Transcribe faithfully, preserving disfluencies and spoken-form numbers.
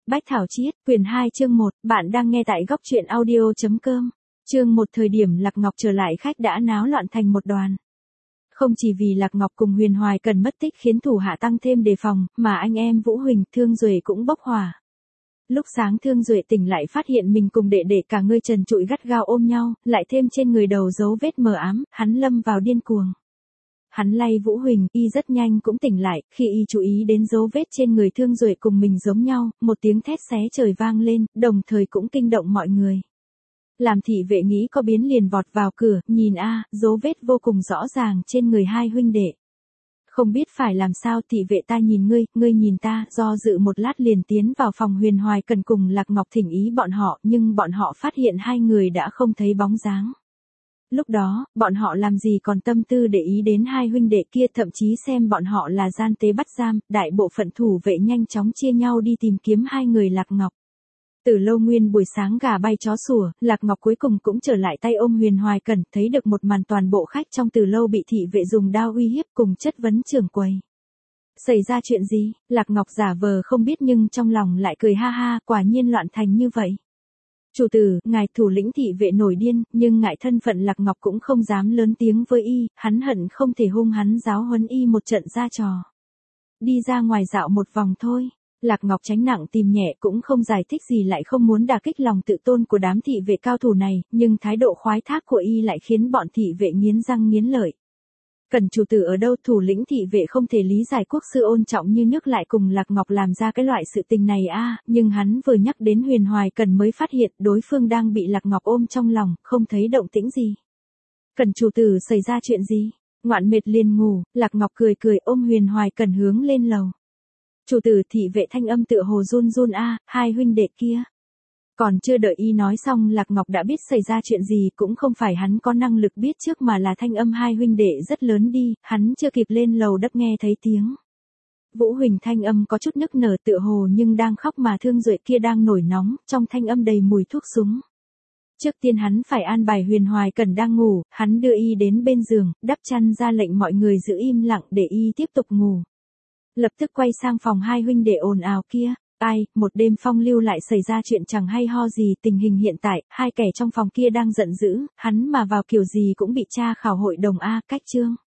Bách Thảo Chiết, quyển hai chương một, bạn đang nghe tại góc truyện audio.com. Chương một thời điểm Lạc Ngọc trở lại khách đã náo loạn thành một đoàn. Không chỉ vì Lạc Ngọc cùng Huyền Hoài cần mất tích khiến thủ hạ tăng thêm đề phòng, mà anh em Vũ Huỳnh, Thương Duệ cũng bốc hỏa. Lúc sáng Thương Duệ tỉnh lại phát hiện mình cùng đệ đệ cả người trần trụi gắt gao ôm nhau, lại thêm trên người đầu dấu vết mờ ám, hắn lâm vào điên cuồng. Hắn lay Vũ Huỳnh, y rất nhanh cũng tỉnh lại, khi y chú ý đến dấu vết trên người Thương Duệ cùng mình giống nhau, một tiếng thét xé trời vang lên, đồng thời cũng kinh động mọi người. Làm thị vệ nghĩ có biến liền vọt vào cửa, nhìn a, dấu vết vô cùng rõ ràng trên người hai huynh đệ. Không biết phải làm sao, thị vệ ta nhìn ngươi, ngươi nhìn ta, do dự một lát liền tiến vào phòng Huyền Hoài cần cùng Lạc Ngọc thỉnh ý bọn họ, nhưng bọn họ phát hiện hai người đã không thấy bóng dáng. Lúc đó, bọn họ làm gì còn tâm tư để ý đến hai huynh đệ kia, thậm chí xem bọn họ là gian tế bắt giam, đại bộ phận thủ vệ nhanh chóng chia nhau đi tìm kiếm hai người Lạc Ngọc. Từ Lâu Nguyên buổi sáng gà bay chó sủa, Lạc Ngọc cuối cùng cũng trở lại tay ôm Huyền Hoài Cẩn, thấy được một màn toàn bộ khách trong Từ Lâu bị thị vệ dùng đao uy hiếp cùng chất vấn trưởng quầy. Xảy ra chuyện gì? Lạc Ngọc giả vờ không biết nhưng trong lòng lại cười ha ha, quả nhiên loạn thành như vậy. Chủ tử, ngài thủ lĩnh thị vệ nổi điên, nhưng ngại thân phận Lạc Ngọc cũng không dám lớn tiếng với y, hắn hận không thể hung hắn giáo huấn y một trận ra trò. Đi ra ngoài dạo một vòng thôi. Lạc Ngọc tránh nặng tìm nhẹ cũng không giải thích gì, lại không muốn đả kích lòng tự tôn của đám thị vệ cao thủ này, nhưng thái độ khoái thác của y lại khiến bọn thị vệ nghiến răng nghiến lợi. Cần chủ tử ở đâu? Thủ lĩnh thị vệ không thể lý giải quốc sư ôn trọng như nước lại cùng Lạc Ngọc làm ra cái loại sự tình này a, à, nhưng hắn vừa nhắc đến Huyền Hoài Cần mới phát hiện đối phương đang bị Lạc Ngọc ôm trong lòng, không thấy động tĩnh gì. Cần chủ tử xảy ra chuyện gì? Ngoạn mệt liền ngủ, Lạc Ngọc cười cười ôm Huyền Hoài Cần hướng lên lầu. Chủ tử, thị vệ thanh âm tựa hồ run run a, à, hai huynh đệ kia. Còn chưa đợi y nói xong Lạc Ngọc đã biết xảy ra chuyện gì, cũng không phải hắn có năng lực biết trước mà là thanh âm hai huynh đệ rất lớn đi, hắn chưa kịp lên lầu đắp nghe thấy tiếng. Vũ Huỳnh thanh âm có chút nức nở tựa hồ nhưng đang khóc, mà Thương Duệ kia đang nổi nóng, trong thanh âm đầy mùi thuốc súng. Trước tiên hắn phải an bài Huyền Hoài Cần đang ngủ, hắn đưa y đến bên giường, đắp chăn ra lệnh mọi người giữ im lặng để y tiếp tục ngủ. Lập tức quay sang phòng hai huynh đệ ồn ào kia. Ai, một đêm phong lưu lại xảy ra chuyện chẳng hay ho gì, tình hình hiện tại, hai kẻ trong phòng kia đang giận dữ, hắn mà vào kiểu gì cũng bị tra khảo hội đồng a, cách chương.